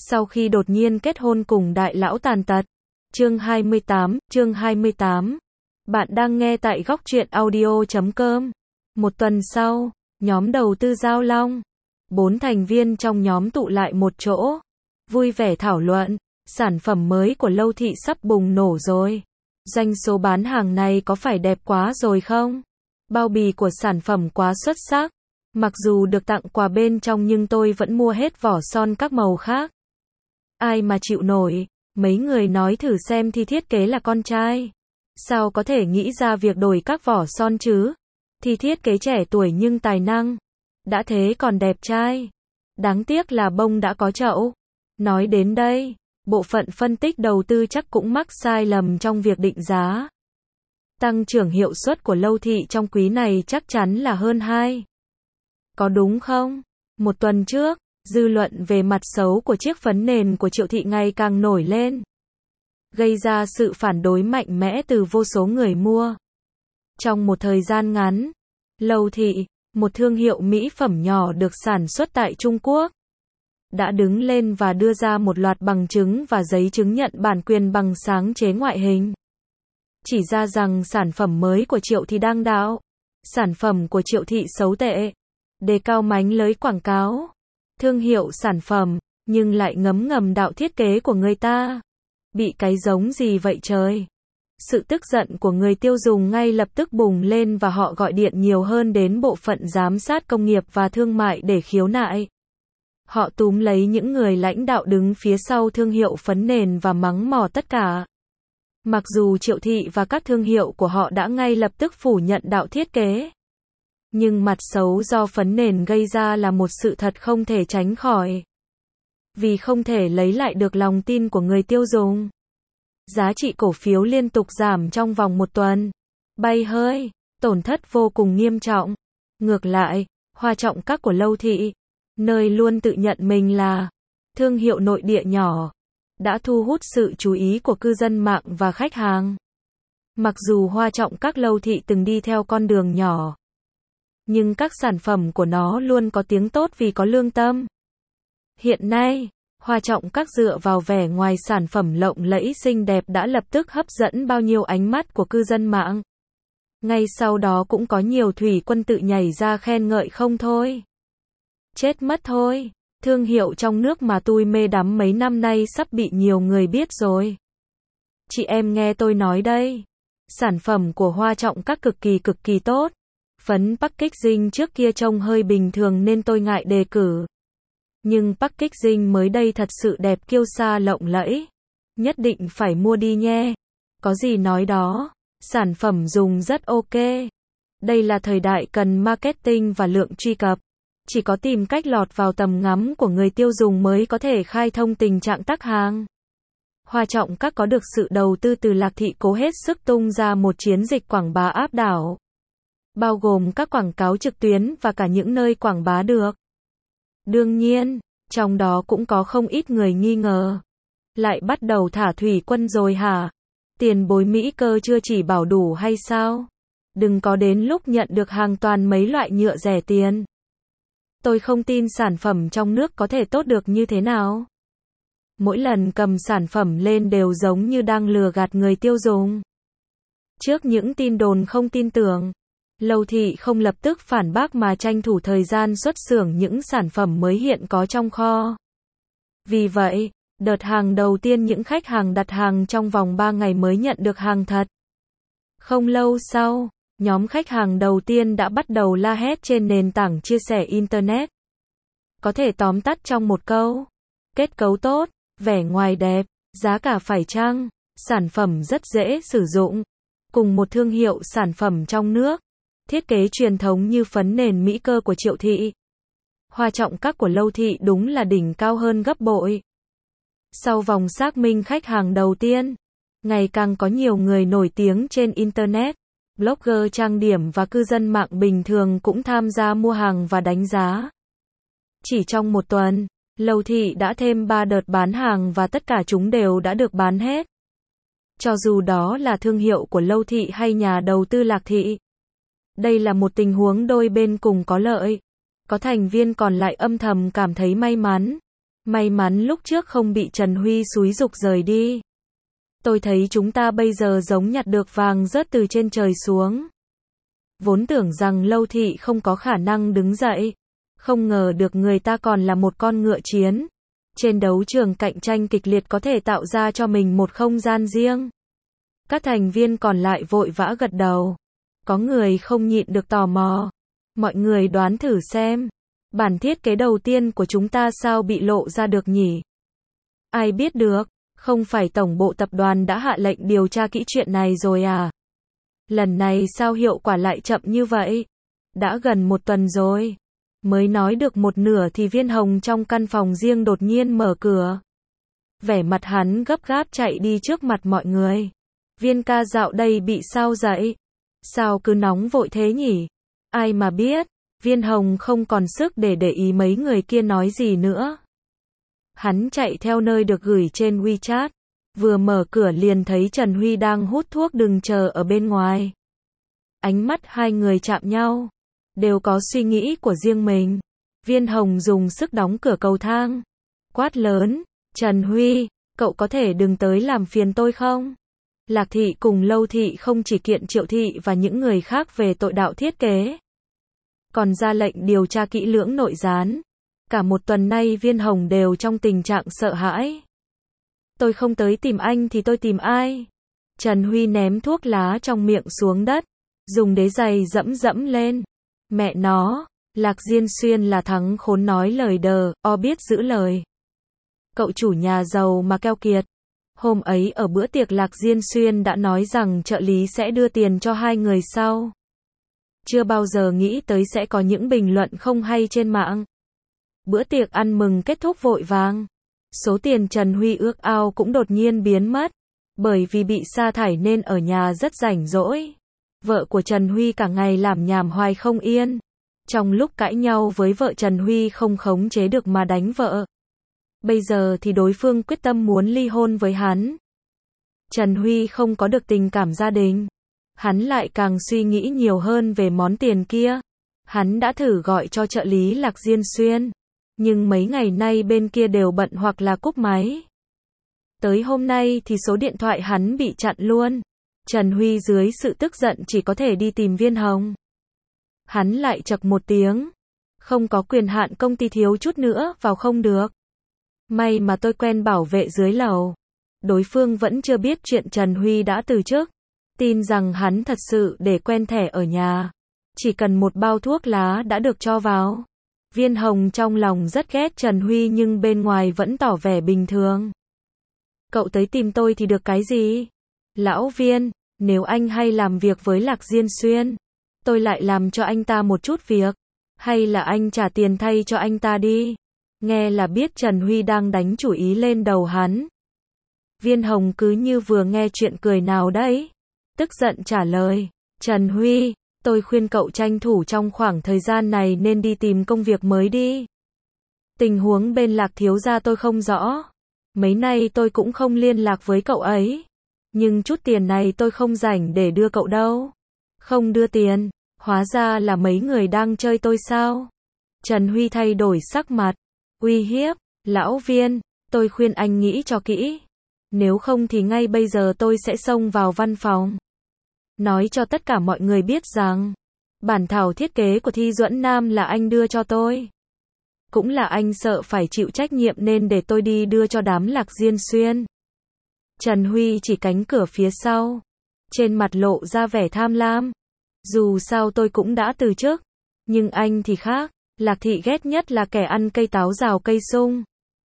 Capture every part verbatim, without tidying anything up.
Sau khi đột nhiên kết hôn cùng đại lão tàn tật. Chương hai mươi tám, chương hai mươi tám. Bạn đang nghe tại góc truyện audio chấm com. Một tuần sau, nhóm đầu tư Giao Long. Bốn thành viên trong nhóm tụ lại một chỗ. Vui vẻ thảo luận, sản phẩm mới của Lâu Thị sắp bùng nổ rồi. Doanh số bán hàng này có phải đẹp quá rồi không? Bao bì của sản phẩm quá xuất sắc. Mặc dù được tặng quà bên trong nhưng tôi vẫn mua hết vỏ son các màu khác. Ai mà chịu nổi, mấy người nói thử xem Thi thiết kế là con trai. Sao có thể nghĩ ra việc đổi các vỏ son chứ? Thi thiết kế trẻ tuổi nhưng tài năng. Đã thế còn đẹp trai. Đáng tiếc là bông đã có chậu. Nói đến đây, bộ phận phân tích đầu tư chắc cũng mắc sai lầm trong việc định giá. Tăng trưởng hiệu suất của Lâu Thị trong quý này chắc chắn là hơn hai. Có đúng không? Một tuần trước, dư luận về mặt xấu của chiếc phấn nền của Triệu Thị ngày càng nổi lên, gây ra sự phản đối mạnh mẽ từ vô số người mua. Trong một thời gian ngắn, Lâu Thị, một thương hiệu mỹ phẩm nhỏ được sản xuất tại Trung Quốc, đã đứng lên và đưa ra một loạt bằng chứng và giấy chứng nhận bản quyền bằng sáng chế ngoại hình. Chỉ ra rằng sản phẩm mới của Triệu Thị đang đạo. Sản phẩm của Triệu Thị xấu tệ. Đề cao mánh lới quảng cáo. Thương hiệu sản phẩm, nhưng lại ngấm ngầm đạo thiết kế của người ta. Bị cái giống gì vậy trời? Sự tức giận của người tiêu dùng ngay lập tức bùng lên và họ gọi điện nhiều hơn đến bộ phận giám sát công nghiệp và thương mại để khiếu nại. Họ túm lấy những người lãnh đạo đứng phía sau thương hiệu phấn nền và mắng mỏ tất cả. Mặc dù Triệu Thị và các thương hiệu của họ đã ngay lập tức phủ nhận đạo thiết kế. Nhưng mặt xấu do phấn nền gây ra là một sự thật không thể tránh khỏi. Vì không thể lấy lại được lòng tin của người tiêu dùng. Giá trị cổ phiếu liên tục giảm trong vòng một tuần. Bay hơi, tổn thất vô cùng nghiêm trọng. Ngược lại, Hoa Trọng Các của Lâu Thị, nơi luôn tự nhận mình là thương hiệu nội địa nhỏ, đã thu hút sự chú ý của cư dân mạng và khách hàng. Mặc dù Hoa Trọng Các Lâu Thị từng đi theo con đường nhỏ, nhưng các sản phẩm của nó luôn có tiếng tốt vì có lương tâm. Hiện nay, Hoa Trọng Các dựa vào vẻ ngoài sản phẩm lộng lẫy xinh đẹp đã lập tức hấp dẫn bao nhiêu ánh mắt của cư dân mạng. Ngay sau đó cũng có nhiều thủy quân tự nhảy ra khen ngợi không thôi. Chết mất thôi, thương hiệu trong nước mà tôi mê đắm mấy năm nay sắp bị nhiều người biết rồi. Chị em nghe tôi nói đây, sản phẩm của Hoa Trọng Các cực kỳ cực kỳ tốt. Phấn packaging trước kia trông hơi bình thường nên tôi ngại đề cử. Nhưng packaging mới đây thật sự đẹp kiêu sa lộng lẫy. Nhất định phải mua đi nhé. Có gì nói đó, sản phẩm dùng rất ok. Đây là thời đại cần marketing và lượng truy cập. Chỉ có tìm cách lọt vào tầm ngắm của người tiêu dùng mới có thể khai thông tình trạng tắc hàng. Hoa Trọng Các có được sự đầu tư từ Lạc Thị cố hết sức tung ra một chiến dịch quảng bá áp đảo. Bao gồm các quảng cáo trực tuyến và cả những nơi quảng bá được. Đương nhiên, trong đó cũng có không ít người nghi ngờ. Lại bắt đầu thả thủy quân rồi hả? Tiền bối Mỹ cơ chưa chỉ bảo đủ hay sao? Đừng có đến lúc nhận được hàng toàn mấy loại nhựa rẻ tiền. Tôi không tin sản phẩm trong nước có thể tốt được như thế nào. Mỗi lần cầm sản phẩm lên đều giống như đang lừa gạt người tiêu dùng. Trước những tin đồn không tin tưởng, Lâu Thị không lập tức phản bác mà tranh thủ thời gian xuất xưởng những sản phẩm mới hiện có trong kho. Vì vậy, đợt hàng đầu tiên những khách hàng đặt hàng trong vòng ba ngày mới nhận được hàng thật. Không lâu sau, nhóm khách hàng đầu tiên đã bắt đầu la hét trên nền tảng chia sẻ Internet. Có thể tóm tắt trong một câu. Kết cấu tốt, vẻ ngoài đẹp, giá cả phải chăng, sản phẩm rất dễ sử dụng. Cùng một thương hiệu sản phẩm trong nước. Thiết kế truyền thống như phấn nền mỹ cơ của Triệu Thị. Hoa Trọng Các của Lâu Thị đúng là đỉnh cao hơn gấp bội. Sau vòng xác minh khách hàng đầu tiên, ngày càng có nhiều người nổi tiếng trên Internet, blogger trang điểm và cư dân mạng bình thường cũng tham gia mua hàng và đánh giá. Chỉ trong một tuần, Lâu Thị đã thêm ba đợt bán hàng và tất cả chúng đều đã được bán hết. Cho dù đó là thương hiệu của Lâu Thị hay nhà đầu tư Lạc Thị. Đây là một tình huống đôi bên cùng có lợi. Có thành viên còn lại âm thầm cảm thấy may mắn. May mắn lúc trước không bị Trần Huy xúi giục rời đi. Tôi thấy chúng ta bây giờ giống nhặt được vàng rớt từ trên trời xuống. Vốn tưởng rằng Lâu Thị không có khả năng đứng dậy. Không ngờ được người ta còn là một con ngựa chiến. Trên đấu trường cạnh tranh kịch liệt có thể tạo ra cho mình một không gian riêng. Các thành viên còn lại vội vã gật đầu. Có người không nhịn được tò mò. Mọi người đoán thử xem. Bản thiết kế đầu tiên của chúng ta sao bị lộ ra được nhỉ? Ai biết được, không phải tổng bộ tập đoàn đã hạ lệnh điều tra kỹ chuyện này rồi à? Lần này sao hiệu quả lại chậm như vậy? Đã gần một tuần rồi. Mới nói được một nửa thì Viên Hồng trong căn phòng riêng đột nhiên mở cửa. Vẻ mặt hắn gấp gáp chạy đi trước mặt mọi người. Viên ca dạo đây bị sao dậy? Sao cứ nóng vội thế nhỉ? Ai mà biết? Viên Hồng không còn sức để để ý mấy người kia nói gì nữa. Hắn chạy theo nơi được gửi trên WeChat. Vừa mở cửa liền thấy Trần Huy đang hút thuốc đừng chờ ở bên ngoài. Ánh mắt hai người chạm nhau. Đều có suy nghĩ của riêng mình. Viên Hồng dùng sức đóng cửa cầu thang. Quát lớn. Trần Huy, cậu có thể đừng tới làm phiền tôi không? Lạc Thị cùng Lâu Thị không chỉ kiện Triệu Thị và những người khác về tội đạo thiết kế. Còn ra lệnh điều tra kỹ lưỡng nội gián. Cả một tuần nay Viên Hồng đều trong tình trạng sợ hãi. Tôi không tới tìm anh thì tôi tìm ai? Trần Huy ném thuốc lá trong miệng xuống đất. Dùng đế giày dẫm dẫm lên. Mẹ nó, Lạc Diên Xuyên là thằng khốn nói lời đờ, o biết giữ lời. Cậu chủ nhà giàu mà keo kiệt. Hôm ấy ở bữa tiệc Lạc Diên Xuyên đã nói rằng trợ lý sẽ đưa tiền cho hai người sau. Chưa bao giờ nghĩ tới sẽ có những bình luận không hay trên mạng. Bữa tiệc ăn mừng kết thúc vội vàng. Số tiền Trần Huy ước ao cũng đột nhiên biến mất. Bởi vì bị sa thải nên ở nhà rất rảnh rỗi. Vợ của Trần Huy cả ngày làm nhảm hoài không yên. Trong lúc cãi nhau với vợ Trần Huy không khống chế được mà đánh vợ. Bây giờ thì đối phương quyết tâm muốn ly hôn với hắn. Trần Huy không có được tình cảm gia đình. Hắn lại càng suy nghĩ nhiều hơn về món tiền kia. Hắn đã thử gọi cho trợ lý Lạc Diên Xuyên. Nhưng mấy ngày nay bên kia đều bận hoặc là cúp máy. Tới hôm nay thì số điện thoại hắn bị chặn luôn. Trần Huy dưới sự tức giận chỉ có thể đi tìm Viên Hồng. Hắn lại chậc một tiếng. Không có quyền hạn công ty thiếu chút nữa vào không được. May mà tôi quen bảo vệ dưới lầu. Đối phương vẫn chưa biết chuyện Trần Huy đã từ chức. Tin rằng hắn thật sự để quen thẻ ở nhà. Chỉ cần một bao thuốc lá đã được cho vào. Viên Hồng trong lòng rất ghét Trần Huy nhưng bên ngoài vẫn tỏ vẻ bình thường. Cậu tới tìm tôi thì được cái gì? Lão Viên, nếu anh hay làm việc với Lạc Diên Xuyên, tôi lại làm cho anh ta một chút việc. Hay là anh trả tiền thay cho anh ta đi. Nghe là biết Trần Huy đang đánh chủ ý lên đầu hắn. Viên Hồng cứ như vừa nghe chuyện cười nào đấy. Tức giận trả lời. Trần Huy, tôi khuyên cậu tranh thủ trong khoảng thời gian này nên đi tìm công việc mới đi. Tình huống bên Lạc thiếu gia tôi không rõ. Mấy nay tôi cũng không liên lạc với cậu ấy. Nhưng chút tiền này tôi không rảnh để đưa cậu đâu. Không đưa tiền, hóa ra là mấy người đang chơi tôi sao? Trần Huy thay đổi sắc mặt. Uy hiếp, lão Viên, tôi khuyên anh nghĩ cho kỹ. Nếu không thì ngay bây giờ tôi sẽ xông vào văn phòng. Nói cho tất cả mọi người biết rằng, bản thảo thiết kế của Thi Duẫn Nam là anh đưa cho tôi. Cũng là anh sợ phải chịu trách nhiệm nên để tôi đi đưa cho đám Lạc Diên Xuyên. Trần Huy chỉ cánh cửa phía sau. Trên mặt lộ ra vẻ tham lam. Dù sao tôi cũng đã từ chức. Nhưng anh thì khác. Lạc Thị ghét nhất là kẻ ăn cây táo rào cây sung.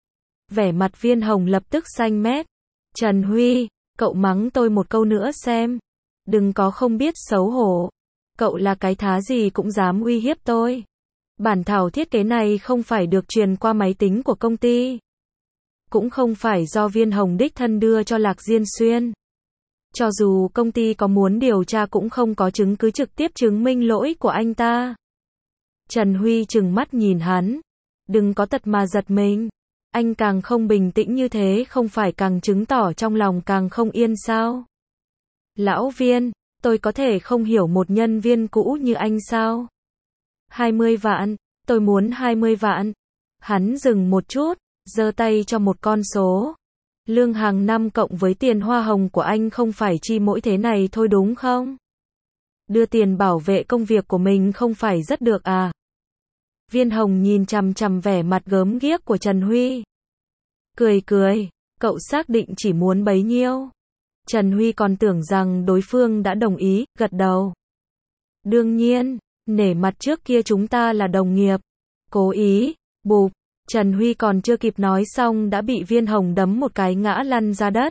Vẻ mặt Viên Hồng lập tức xanh mét. Trần Huy, cậu mắng tôi một câu nữa xem. Đừng có không biết xấu hổ. Cậu là cái thá gì cũng dám uy hiếp tôi. Bản thảo thiết kế này không phải được truyền qua máy tính của công ty. Cũng không phải do Viên Hồng đích thân đưa cho Lạc Diên Xuyên. Cho dù công ty có muốn điều tra cũng không có chứng cứ trực tiếp chứng minh lỗi của anh ta. Trần Huy trừng mắt nhìn hắn. Đừng có tật mà giật mình. Anh càng không bình tĩnh như thế không phải càng chứng tỏ trong lòng càng không yên sao? Lão Viên, tôi có thể không hiểu một nhân viên cũ như anh sao? hai mươi vạn, tôi muốn hai mươi vạn. Hắn dừng một chút, giơ tay cho một con số. Lương hàng năm cộng với tiền hoa hồng của anh không phải chi mỗi thế này thôi đúng không? Đưa tiền bảo vệ công việc của mình không phải rất được à? Viên Hồng nhìn chằm chằm vẻ mặt gớm ghiếc của Trần Huy. Cười cười, cậu xác định chỉ muốn bấy nhiêu. Trần Huy còn tưởng rằng đối phương đã đồng ý, gật đầu. Đương nhiên, nể mặt trước kia chúng ta là đồng nghiệp. Cố ý, bụp, Trần Huy còn chưa kịp nói xong đã bị Viên Hồng đấm một cái ngã lăn ra đất.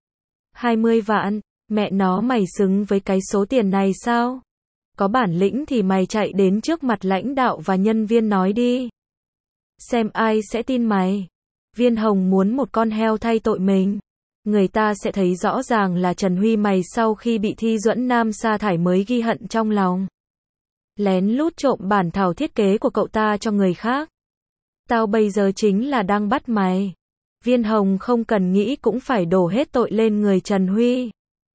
hai mươi vạn, mẹ nó mày xứng với cái số tiền này sao? Có bản lĩnh thì mày chạy đến trước mặt lãnh đạo và nhân viên nói đi. Xem ai sẽ tin mày. Viên Hồng muốn một con heo thay tội mình. Người ta sẽ thấy rõ ràng là Trần Huy mày sau khi bị Thi Duẫn Nam sa thải mới ghi hận trong lòng. Lén lút trộm bản thảo thiết kế của cậu ta cho người khác. Tao bây giờ chính là đang bắt mày. Viên Hồng không cần nghĩ cũng phải đổ hết tội lên người Trần Huy.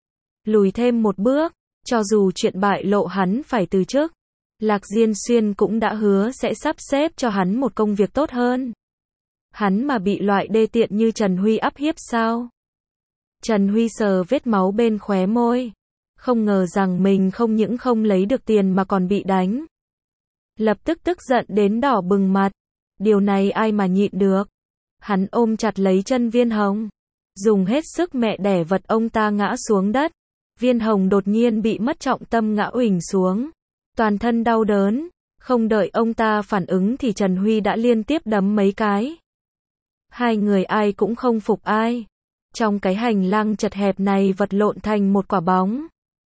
Lùi thêm một bước, cho dù chuyện bại lộ hắn phải từ chức, Lạc Diên Xuyên cũng đã hứa sẽ sắp xếp cho hắn một công việc tốt hơn. Hắn mà bị loại đê tiện như Trần Huy áp hiếp sao? Trần Huy sờ vết máu bên khóe môi. Không ngờ rằng mình không những không lấy được tiền mà còn bị đánh. Lập tức tức giận đến đỏ bừng mặt. Điều này ai mà nhịn được. Hắn ôm chặt lấy chân Viên Hồng. Dùng hết sức mẹ đẻ vật ông ta ngã xuống đất. Viên Hồng đột nhiên bị mất trọng tâm ngã uỳnh xuống. Toàn thân đau đớn. Không đợi ông ta phản ứng thì Trần Huy đã liên tiếp đấm mấy cái. Hai người ai cũng không phục ai. Trong cái hành lang chật hẹp này vật lộn thành một quả bóng.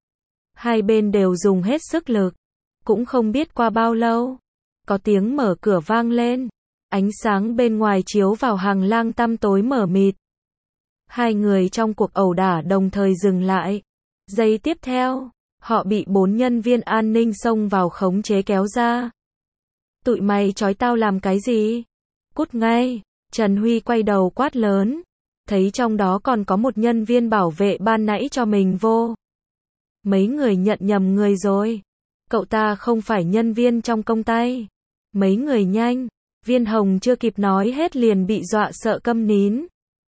Hai bên đều dùng hết sức lực. Cũng không biết qua bao lâu. Có tiếng mở cửa vang lên. Ánh sáng bên ngoài chiếu vào hành lang tăm tối mờ mịt. Hai người trong cuộc ẩu đả đồng thời dừng lại. Giây tiếp theo, họ bị bốn nhân viên an ninh xông vào khống chế kéo ra. Tụi mày trói tao làm cái gì? Cút ngay, Trần Huy quay đầu quát lớn. Thấy trong đó còn có một nhân viên bảo vệ ban nãy cho mình vô. Mấy người nhận nhầm người rồi. Cậu ta không phải nhân viên trong công ty. Mấy người nhanh. Viên Hồng chưa kịp nói hết liền bị dọa sợ câm nín.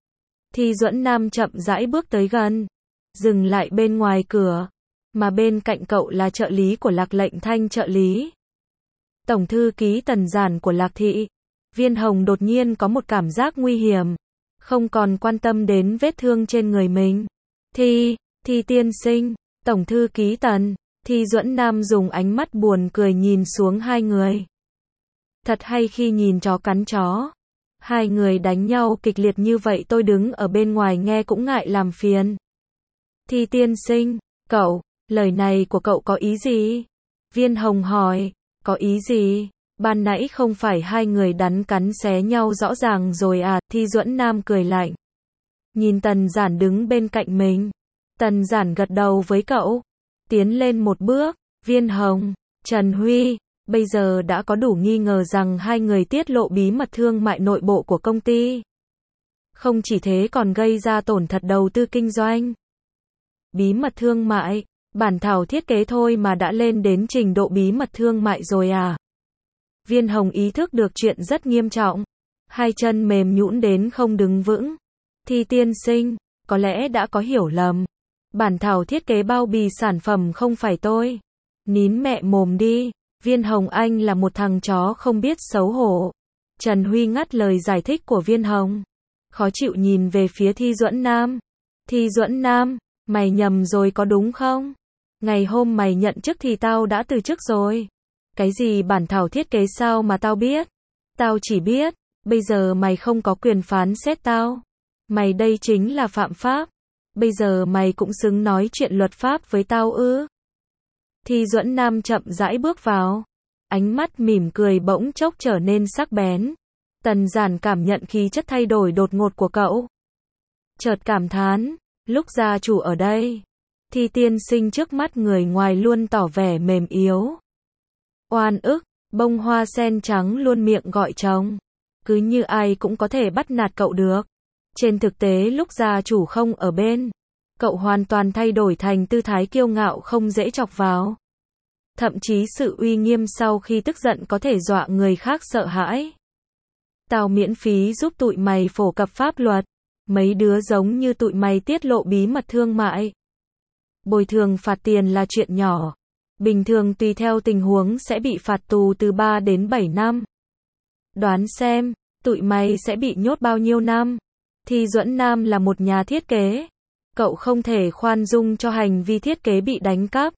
Thi Duẫn Nam chậm rãi bước tới gần. Dừng lại bên ngoài cửa. Mà bên cạnh cậu là trợ lý của Lạc Lệnh Thanh trợ lý. Tổng thư ký Tần Giản của Lạc Thị. Viên Hồng đột nhiên có một cảm giác nguy hiểm. Không còn quan tâm đến vết thương trên người mình. Thi, Thi tiên sinh, Tổng thư ký Tần. Thi Duẫn Nam dùng ánh mắt buồn cười nhìn xuống hai người. Thật hay khi nhìn chó cắn chó. Hai người đánh nhau kịch liệt như vậy tôi đứng ở bên ngoài nghe cũng ngại làm phiền. Thi tiên sinh, cậu, lời này của cậu có ý gì? Viên Hồng hỏi, có ý gì? Ban nãy không phải hai người đắn cắn xé nhau rõ ràng rồi à? Thi Duẫn Nam cười lạnh. Nhìn Tần Giản đứng bên cạnh mình. Tần Giản gật đầu với cậu. Tiến lên một bước. Viên Hồng, Trần Huy, bây giờ đã có đủ nghi ngờ rằng hai người tiết lộ bí mật thương mại nội bộ của công ty. Không chỉ thế còn gây ra tổn thất đầu tư kinh doanh. Bí mật thương mại, bản thảo thiết kế thôi mà đã lên đến trình độ bí mật thương mại rồi à? Viên Hồng ý thức được chuyện rất nghiêm trọng. Hai chân mềm nhũn đến không đứng vững. Thi tiên sinh, có lẽ đã có hiểu lầm. Bản thảo thiết kế bao bì sản phẩm không phải tôi. Nín mẹ mồm đi. Viên Hồng anh là một thằng chó không biết xấu hổ. Trần Huy ngắt lời giải thích của Viên Hồng. Khó chịu nhìn về phía Thi Duẫn Nam. Thi Duẫn Nam, mày nhầm rồi có đúng không? Ngày hôm mày nhận chức thì tao đã từ chức rồi. Cái gì bản thảo thiết kế sao mà tao biết? Tao chỉ biết, bây giờ mày không có quyền phán xét tao. Mày đây chính là phạm pháp. Bây giờ mày cũng xứng nói chuyện luật pháp với tao ư? Thi Duẫn Nam chậm rãi bước vào. Ánh mắt mỉm cười bỗng chốc trở nên sắc bén. Tần Giản cảm nhận khí chất thay đổi đột ngột của cậu. Chợt cảm thán, lúc gia chủ ở đây, Thi tiên sinh trước mắt người ngoài luôn tỏ vẻ mềm yếu. Oan ức, bông hoa sen trắng luôn miệng gọi chồng. Cứ như ai cũng có thể bắt nạt cậu được. Trên thực tế lúc gia chủ không ở bên, cậu hoàn toàn thay đổi thành tư thái kiêu ngạo không dễ chọc vào. Thậm chí sự uy nghiêm sau khi tức giận có thể dọa người khác sợ hãi. Tao miễn phí giúp tụi mày phổ cập pháp luật. Mấy đứa giống như tụi mày tiết lộ bí mật thương mại. Bồi thường phạt tiền là chuyện nhỏ. Bình thường tùy theo tình huống sẽ bị phạt tù từ ba đến bảy năm. Đoán xem, tụi mày sẽ bị nhốt bao nhiêu năm? Thi Duẫn Nam là một nhà thiết kế. Cậu không thể khoan dung cho hành vi thiết kế bị đánh cắp.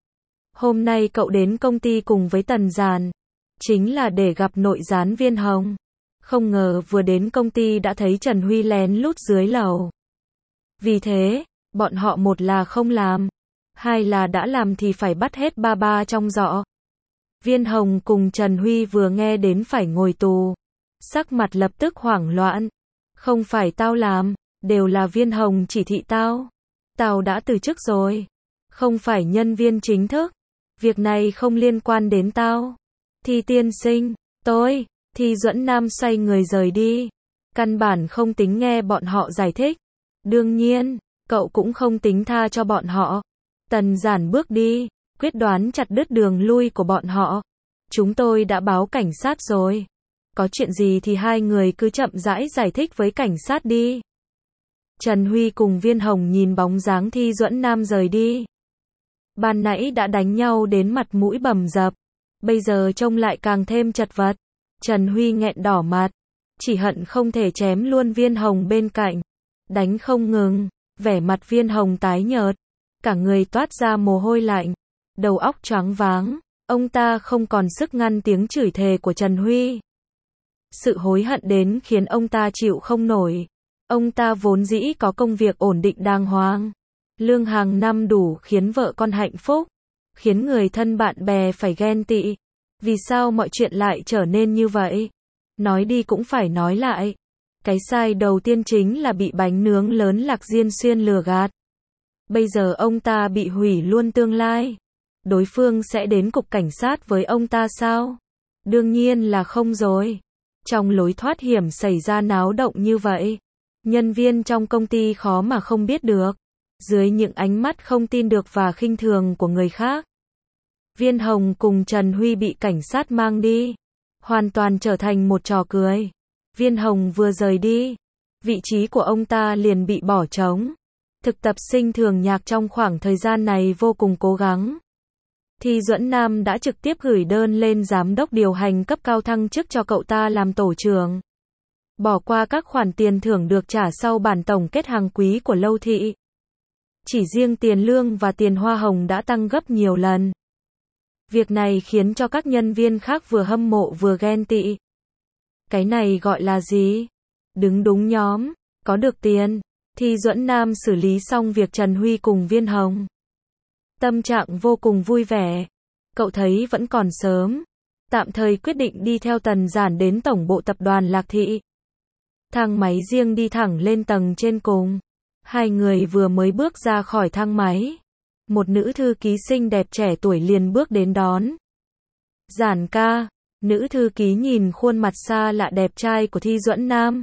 Hôm nay cậu đến công ty cùng với Tần Giản, chính là để gặp nội gián Viên Hồng. Không ngờ vừa đến công ty đã thấy Trần Huy lén lút dưới lầu. Vì thế, bọn họ một là không làm, hai là đã làm thì phải bắt hết ba ba trong giỏ. Viên Hồng cùng Trần Huy vừa nghe đến phải ngồi tù, sắc mặt lập tức hoảng loạn. Không phải tao làm, đều là Viên Hồng chỉ thị tao. Tao đã từ chức rồi, không phải nhân viên chính thức. Việc này không liên quan đến tao. Thi tiên sinh, tôi, Thi Duẫn Nam xoay người rời đi. Căn bản không tính nghe bọn họ giải thích. Đương nhiên, cậu cũng không tính tha cho bọn họ. Tần Giản bước đi, quyết đoán chặt đứt đường lui của bọn họ. Chúng tôi đã báo cảnh sát rồi. Có chuyện gì thì hai người cứ chậm rãi giải thích với cảnh sát đi. Trần Huy cùng Viên Hồng nhìn bóng dáng Thi Duẫn Nam rời đi. Ban nãy đã đánh nhau đến mặt mũi bầm dập, bây giờ trông lại càng thêm chật vật. Trần Huy nghẹn đỏ mặt, chỉ hận không thể chém luôn Viên Hồng bên cạnh. Đánh không ngừng, vẻ mặt Viên Hồng tái nhợt, cả người toát ra mồ hôi lạnh, đầu óc choáng váng, ông ta không còn sức ngăn tiếng chửi thề của Trần Huy. Sự hối hận đến khiến ông ta chịu không nổi. Ông ta vốn dĩ có công việc ổn định đàng hoàng, lương hàng năm đủ khiến vợ con hạnh phúc, khiến người thân bạn bè phải ghen tị. Vì sao mọi chuyện lại trở nên như vậy? Nói đi cũng phải nói lại. Cái sai đầu tiên chính là bị bánh nướng lớn Lạc Diên Xuyên lừa gạt. Bây giờ ông ta bị hủy luôn tương lai. Đối phương sẽ đến cục cảnh sát với ông ta sao? Đương nhiên là không rồi. Trong lối thoát hiểm xảy ra náo động như vậy, nhân viên trong công ty khó mà không biết được. Dưới những ánh mắt không tin được và khinh thường của người khác, Viên Hồng cùng Trần Huy bị cảnh sát mang đi, hoàn toàn trở thành một trò cười. Viên Hồng vừa rời đi, vị trí của ông ta liền bị bỏ trống. Thực tập sinh Thường Nhạc trong khoảng thời gian này vô cùng cố gắng. Thi Duẫn Nam đã trực tiếp gửi đơn lên giám đốc điều hành cấp cao thăng chức cho cậu ta làm tổ trưởng. Bỏ qua các khoản tiền thưởng được trả sau bản tổng kết hàng quý của Lâu Thị. Chỉ riêng tiền lương và tiền hoa hồng đã tăng gấp nhiều lần. Việc này khiến cho các nhân viên khác vừa hâm mộ vừa ghen tị. Cái này gọi là gì? Đứng đúng nhóm, có được tiền. Thi Duẫn Nam xử lý xong việc Trần Huy cùng Viên Hồng, tâm trạng vô cùng vui vẻ. Cậu thấy vẫn còn sớm, tạm thời quyết định đi theo Tần Giản đến tổng bộ tập đoàn Lạc Thị. Thang máy riêng đi thẳng lên tầng trên cùng. Hai người vừa mới bước ra khỏi thang máy, một nữ thư ký xinh đẹp trẻ tuổi liền bước đến đón. Giản ca. Nữ thư ký nhìn khuôn mặt xa lạ đẹp trai của Thi Duẫn Nam,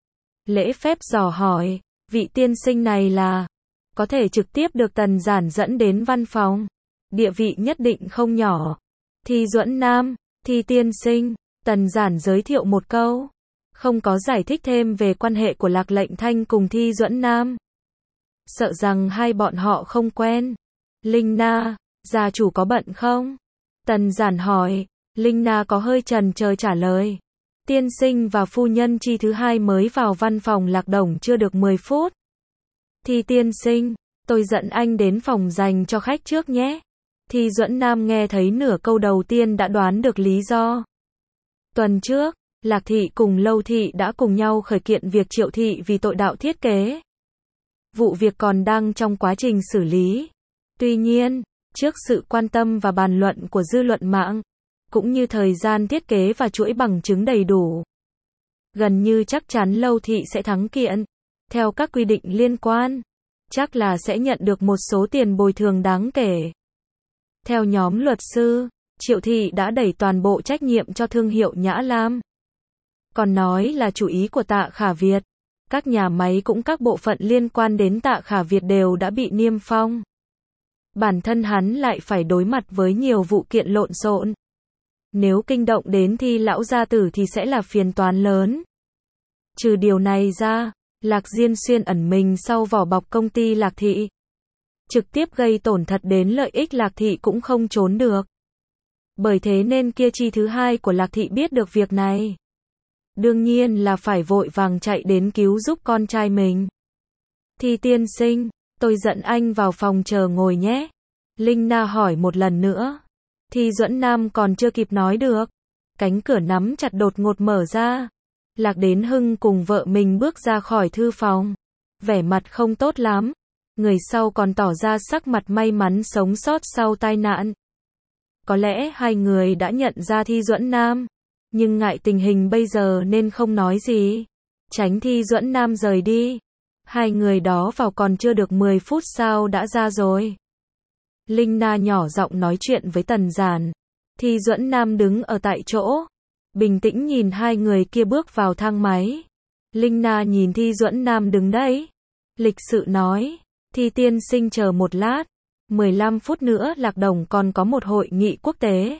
lễ phép dò hỏi, vị tiên sinh này là, có thể trực tiếp được Tần Giản dẫn đến văn phòng, địa vị nhất định không nhỏ. Thi Duẫn Nam, Thi tiên sinh, Tần Giản giới thiệu một câu, không có giải thích thêm về quan hệ của Lạc Lệnh Thanh cùng Thi Duẫn Nam. Sợ rằng hai bọn họ không quen. Linh Na, gia chủ có bận không? Tần Giản hỏi. Linh Na có hơi chần chờ trả lời. Tiên sinh và phu nhân Chi thứ hai mới vào văn phòng Lạc Đồng chưa được mười phút. Thi tiên sinh, tôi dẫn anh đến phòng dành cho khách trước nhé. Thi Duẫn Nam nghe thấy nửa câu đầu tiên đã đoán được lý do. Tuần trước, Lạc Thị cùng Lâu Thị đã cùng nhau khởi kiện việc Triệu Thị vì tội đạo thiết kế. Vụ việc còn đang trong quá trình xử lý. Tuy nhiên, trước sự quan tâm và bàn luận của dư luận mạng, cũng như thời gian thiết kế và chuỗi bằng chứng đầy đủ, gần như chắc chắn Lâu Thị sẽ thắng kiện. Theo các quy định liên quan, chắc là sẽ nhận được một số tiền bồi thường đáng kể. Theo nhóm luật sư, Triệu Thị đã đẩy toàn bộ trách nhiệm cho thương hiệu Nhã Lam. Còn nói là chủ ý của Tạ Khả Việt. Các nhà máy cũng các bộ phận liên quan đến Tạ Khả Việt đều đã bị niêm phong. Bản thân hắn lại phải đối mặt với nhiều vụ kiện lộn xộn. Nếu kinh động đến Thi lão gia tử thì sẽ là phiền toán lớn. Trừ điều này ra, Lạc Diên Xuyên ẩn mình sau vỏ bọc công ty Lạc Thị. Trực tiếp gây tổn thật đến lợi ích Lạc Thị cũng không trốn được. Bởi thế nên kia chi thứ hai của Lạc Thị biết được việc này. Đương nhiên là phải vội vàng chạy đến cứu giúp con trai mình. Thi tiên sinh, tôi dẫn anh vào phòng chờ ngồi nhé. Linh Na hỏi một lần nữa. Thi Duẫn Nam còn chưa kịp nói được. Cánh cửa nắm chặt đột ngột mở ra. Lạc Đến Hưng cùng vợ mình bước ra khỏi thư phòng. Vẻ mặt không tốt lắm. Người sau còn tỏ ra sắc mặt may mắn sống sót sau tai nạn. Có lẽ hai người đã nhận ra Thi Duẫn Nam. Nhưng ngại tình hình bây giờ nên không nói gì. Tránh Thi Duẫn Nam rời đi. Hai người đó vào còn chưa được mười phút sau đã ra rồi. Linh Na nhỏ giọng nói chuyện với Tần Giản. Thi Duẫn Nam đứng ở tại chỗ. Bình tĩnh nhìn hai người kia bước vào thang máy. Linh Na nhìn Thi Duẫn Nam đứng đấy. Lịch sự nói. Thi tiên sinh chờ một lát. mười lăm phút nữa Lạc Đồng còn có một hội nghị quốc tế.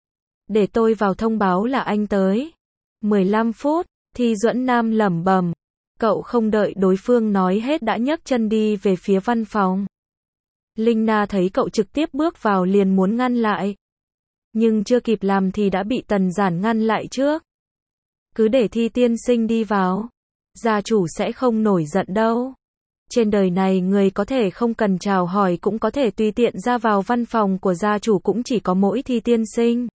Để tôi vào thông báo là anh tới. mười lăm phút. Thi Duẫn Nam lẩm bẩm. Cậu không đợi đối phương nói hết đã nhấc chân đi về phía văn phòng. Linh Na thấy cậu trực tiếp bước vào liền muốn ngăn lại. Nhưng chưa kịp làm thì đã bị Tần Giản ngăn lại trước. Cứ để Thi tiên sinh đi vào. Gia chủ sẽ không nổi giận đâu. Trên đời này người có thể không cần chào hỏi cũng có thể tùy tiện ra vào văn phòng của gia chủ cũng chỉ có mỗi Thi tiên sinh.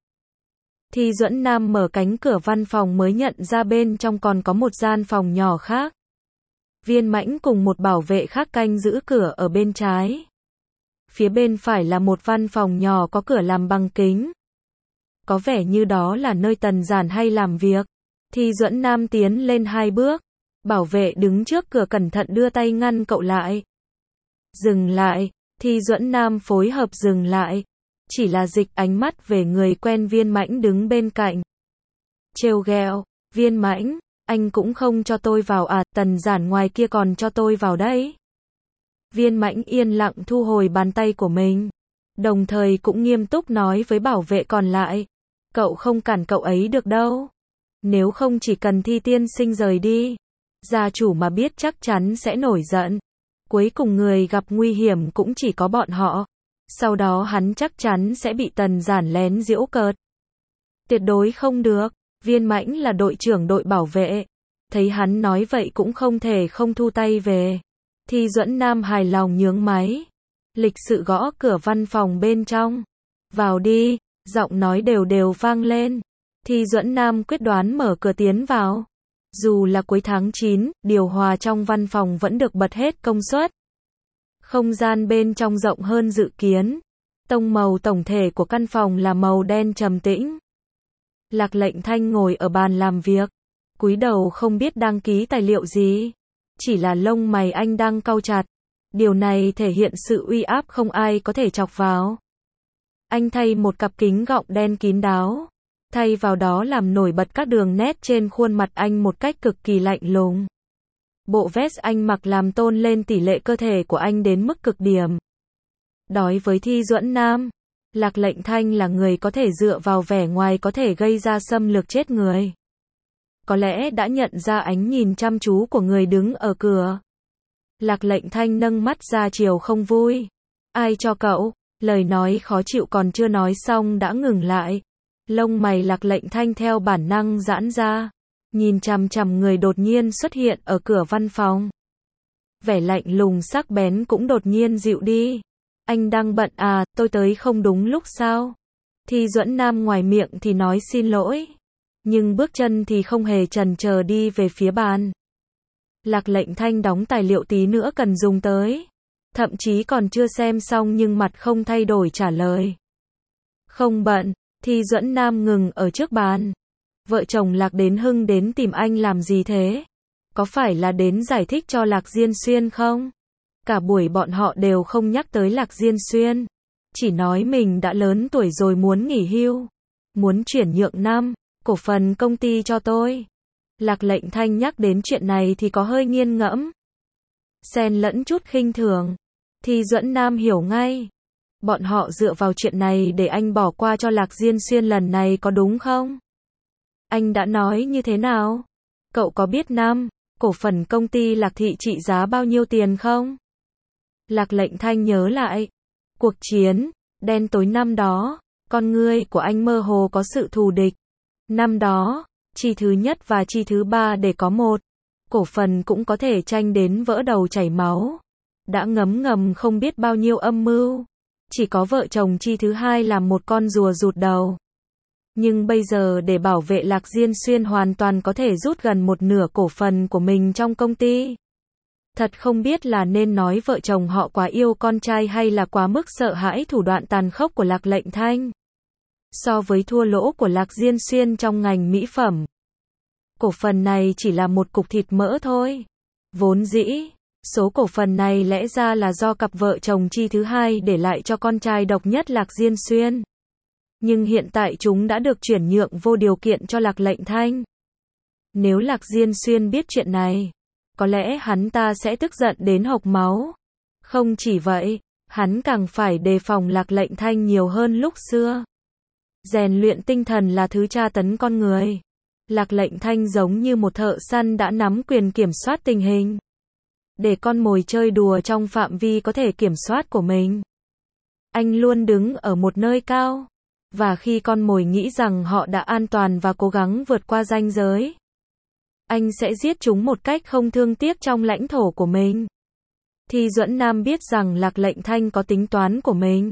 Thi Duẫn Nam mở cánh cửa văn phòng mới nhận ra bên trong còn có một gian phòng nhỏ khác. Viên Mãnh cùng một bảo vệ khác canh giữ cửa ở bên trái. Phía bên phải là một văn phòng nhỏ có cửa làm bằng kính. Có vẻ như đó là nơi Tần Giản hay làm việc. Thi Duẫn Nam tiến lên hai bước. Bảo vệ đứng trước cửa cẩn thận đưa tay ngăn cậu lại. Dừng lại. Thi Duẫn Nam phối hợp dừng lại. Chỉ là dịch ánh mắt về người quen Viên Mãnh đứng bên cạnh. Trêu ghẹo. Viên Mãnh, anh cũng không cho tôi vào à, Tần Giản ngoài kia còn cho tôi vào đấy. Viên Mãnh yên lặng thu hồi bàn tay của mình. Đồng thời cũng nghiêm túc nói với bảo vệ còn lại. Cậu không cản cậu ấy được đâu. Nếu không chỉ cần Thi tiên sinh rời đi. Gia chủ mà biết chắc chắn sẽ nổi giận. Cuối cùng người gặp nguy hiểm cũng chỉ có bọn họ. Sau đó hắn chắc chắn sẽ bị Tần Giản lén giễu cợt. Tuyệt đối không được. Viên Mãnh là đội trưởng đội bảo vệ. Thấy hắn nói vậy cũng không thể không thu tay về. Thi Duẫn Nam hài lòng nhướng máy. Lịch sự gõ cửa văn phòng bên trong. Vào đi, giọng nói đều đều vang lên. Thi Duẫn Nam quyết đoán mở cửa tiến vào. Dù là cuối tháng chín, điều hòa trong văn phòng vẫn được bật hết công suất. Không gian bên trong rộng hơn dự kiến. Tông màu tổng thể của căn phòng là màu đen trầm tĩnh. Lạc Lệnh Thanh ngồi ở bàn làm việc. Cúi đầu không biết đăng ký tài liệu gì. Chỉ là lông mày anh đang cau chặt. Điều này thể hiện sự uy áp không ai có thể chọc vào. Anh thay một cặp kính gọng đen kín đáo. Thay vào đó làm nổi bật các đường nét trên khuôn mặt anh một cách cực kỳ lạnh lùng. Bộ vest anh mặc làm tôn lên tỷ lệ cơ thể của anh đến mức cực điểm. Đối với Thi Duẫn Nam, Lạc Lệnh Thanh là người có thể dựa vào vẻ ngoài có thể gây ra xâm lược chết người. Có lẽ đã nhận ra ánh nhìn chăm chú của người đứng ở cửa. Lạc Lệnh Thanh nâng mắt ra chiều không vui. Ai cho cậu? Lời nói khó chịu còn chưa nói xong đã ngừng lại. Lông mày Lạc Lệnh Thanh theo bản năng giãn ra. Nhìn chằm chằm người đột nhiên xuất hiện ở cửa văn phòng. Vẻ lạnh lùng sắc bén cũng đột nhiên dịu đi. Anh đang bận à, tôi tới không đúng lúc sao? Thi Duẫn Nam ngoài miệng thì nói xin lỗi. Nhưng bước chân thì không hề chần chờ đi về phía bàn. Lạc Lệnh Thanh đóng tài liệu tí nữa cần dùng tới. Thậm chí còn chưa xem xong nhưng mặt không thay đổi trả lời. Không bận. Thi Duẫn Nam ngừng ở trước bàn. Vợ chồng Lạc Đến Hưng đến tìm anh làm gì thế? Có phải là đến giải thích cho Lạc Diên Xuyên không? Cả buổi bọn họ đều không nhắc tới Lạc Diên Xuyên. Chỉ nói mình đã lớn tuổi rồi muốn nghỉ hưu. Muốn chuyển nhượng năm, cổ phần công ty cho tôi. Lạc Lệnh Thanh nhắc đến chuyện này thì có hơi nghiêng ngẫm. Xen lẫn chút khinh thường. Thi Duẫn Nam hiểu ngay. Bọn họ dựa vào chuyện này để anh bỏ qua cho Lạc Diên Xuyên lần này có đúng không? Anh đã nói như thế nào? Cậu có biết năm cổ phần công ty Lạc Thị trị giá bao nhiêu tiền không? Lạc Lệnh Thanh nhớ lại. Cuộc chiến đen tối năm đó, con ngươi của anh mơ hồ có sự thù địch. Năm đó, chi thứ nhất và chi thứ ba để có một cổ phần cũng có thể tranh đến vỡ đầu chảy máu. Đã ngấm ngầm không biết bao nhiêu âm mưu. Chỉ có vợ chồng chi thứ hai làm một con rùa rụt đầu. Nhưng bây giờ để bảo vệ Lạc Diên Xuyên hoàn toàn có thể rút gần một nửa cổ phần của mình trong công ty. Thật không biết là nên nói vợ chồng họ quá yêu con trai hay là quá mức sợ hãi thủ đoạn tàn khốc của Lạc Lệnh Thanh. So với thua lỗ của Lạc Diên Xuyên trong ngành mỹ phẩm, cổ phần này chỉ là một cục thịt mỡ thôi. Vốn dĩ, số cổ phần này lẽ ra là do cặp vợ chồng chi thứ hai để lại cho con trai độc nhất Lạc Diên Xuyên. Nhưng hiện tại chúng đã được chuyển nhượng vô điều kiện cho Lạc Lệnh Thanh. Nếu Lạc Diên Xuyên biết chuyện này, có lẽ hắn ta sẽ tức giận đến hộc máu. Không chỉ vậy, hắn càng phải đề phòng Lạc Lệnh Thanh nhiều hơn lúc xưa. Rèn luyện tinh thần là thứ tra tấn con người. Lạc Lệnh Thanh giống như một thợ săn đã nắm quyền kiểm soát tình hình. Để con mồi chơi đùa trong phạm vi có thể kiểm soát của mình. Anh luôn đứng ở một nơi cao. Và khi con mồi nghĩ rằng họ đã an toàn và cố gắng vượt qua ranh giới, anh sẽ giết chúng một cách không thương tiếc trong lãnh thổ của mình. Thi Duẫn Nam biết rằng Lạc Lệnh Thanh có tính toán của mình.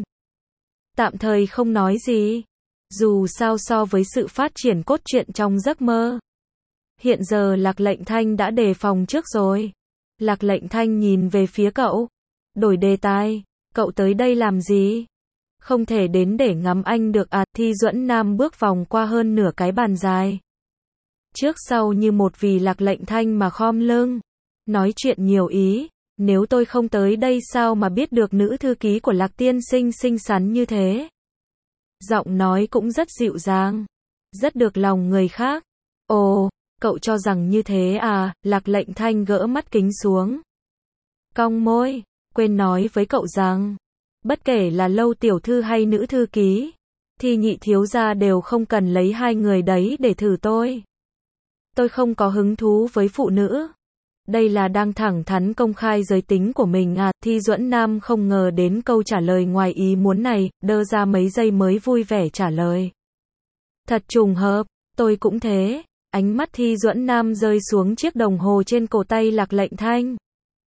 Tạm thời không nói gì. Dù sao so với sự phát triển cốt truyện trong giấc mơ, hiện giờ Lạc Lệnh Thanh đã đề phòng trước rồi. Lạc Lệnh Thanh nhìn về phía cậu. Đổi đề tài. Cậu tới đây làm gì? Không thể đến để ngắm anh được à? Thi Duẫn Nam bước vòng qua hơn nửa cái bàn dài. Trước sau như một vì Lạc Lệnh Thanh mà khom lưng. Nói chuyện nhiều ý. Nếu tôi không tới đây sao mà biết được nữ thư ký của Lạc tiên sinh xinh xắn như thế? Giọng nói cũng rất dịu dàng. Rất được lòng người khác. Ồ, cậu cho rằng như thế à? Lạc Lệnh Thanh gỡ mắt kính xuống. Cong môi. Quên nói với cậu rằng, bất kể là Lâu tiểu thư hay nữ thư ký, thì nhị thiếu gia đều không cần lấy hai người đấy để thử tôi. Tôi không có hứng thú với phụ nữ. Đây là đang thẳng thắn công khai giới tính của mình à? Thi Duẫn Nam không ngờ đến câu trả lời ngoài ý muốn này, đơ ra mấy giây mới vui vẻ trả lời. Thật trùng hợp, tôi cũng thế. Ánh mắt Thi Duẫn Nam rơi xuống chiếc đồng hồ trên cổ tay Lạc Lệnh Thanh.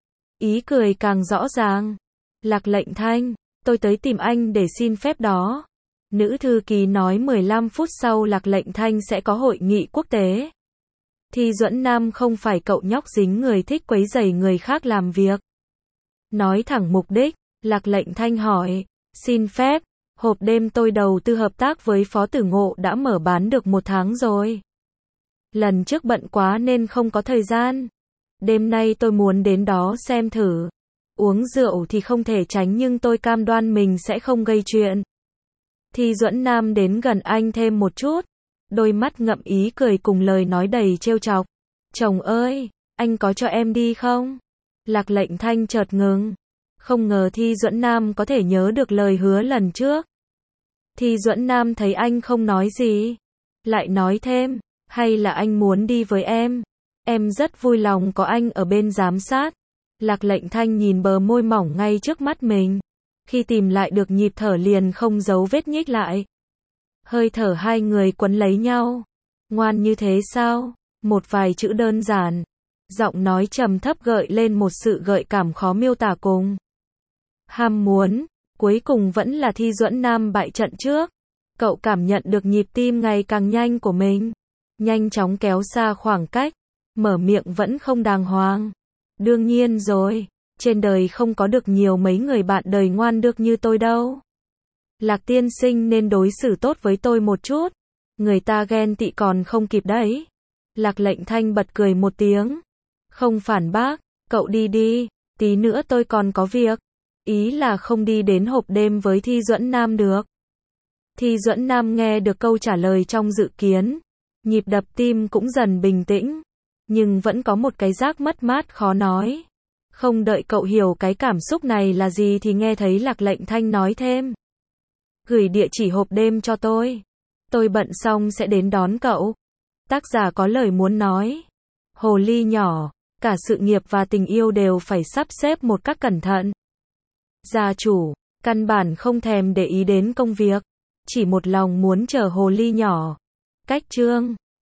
Ý cười càng rõ ràng. Lạc Lệnh Thanh, tôi tới tìm anh để xin phép đó. Nữ thư ký nói mười lăm phút sau Lạc Lệnh Thanh sẽ có hội nghị quốc tế. Thi Duẫn Nam không phải cậu nhóc dính người thích quấy rầy người khác làm việc. Nói thẳng mục đích, Lạc Lệnh Thanh hỏi, xin phép, hộp đêm tôi đầu tư hợp tác với Phó Tử Ngộ đã mở bán được một tháng rồi. Lần trước bận quá nên không có thời gian. Đêm nay tôi muốn đến đó xem thử. Uống rượu thì không thể tránh nhưng tôi cam đoan mình sẽ không gây chuyện. Thi Duẫn Nam đến gần anh thêm một chút. Đôi mắt ngậm ý cười cùng lời nói đầy trêu chọc. Chồng ơi, anh có cho em đi không? Lạc Lệnh Thanh chợt ngừng. Không ngờ Thi Duẫn Nam có thể nhớ được lời hứa lần trước. Thi Duẫn Nam thấy anh không nói gì. Lại nói thêm, hay là anh muốn đi với em? Em rất vui lòng có anh ở bên giám sát. Lạc Lệnh Thanh nhìn bờ môi mỏng ngay trước mắt mình. Khi tìm lại được nhịp thở liền không giấu vết nhích lại. Hơi thở hai người quấn lấy nhau. Ngoan như thế sao? Một vài chữ đơn giản. Giọng nói trầm thấp gợi lên một sự gợi cảm khó miêu tả cùng. Ham muốn, cuối cùng vẫn là Thi Duẫn Nam bại trận trước. Cậu cảm nhận được nhịp tim ngày càng nhanh của mình. Nhanh chóng kéo xa khoảng cách. Mở miệng vẫn không đàng hoàng. Đương nhiên rồi, trên đời không có được nhiều mấy người bạn đời ngoan được như tôi đâu. Lạc tiên sinh nên đối xử tốt với tôi một chút. Người ta ghen tị còn không kịp đấy. Lạc Lệnh Thanh bật cười một tiếng. Không phản bác, cậu đi đi, tí nữa tôi còn có việc. Ý là không đi đến hộp đêm với Thi Duẫn Nam được. Thi Duẫn Nam nghe được câu trả lời trong dự kiến. Nhịp đập tim cũng dần bình tĩnh. Nhưng vẫn có một cái giác mất mát khó nói. Không đợi cậu hiểu cái cảm xúc này là gì thì nghe thấy Lạc Lệnh Thanh nói thêm. Gửi địa chỉ hộp đêm cho tôi. Tôi bận xong sẽ đến đón cậu. Tác giả có lời muốn nói. Hồ ly nhỏ, cả sự nghiệp và tình yêu đều phải sắp xếp một cách cẩn thận. Gia chủ, căn bản không thèm để ý đến công việc. Chỉ một lòng muốn chờ hồ ly nhỏ. Cách chương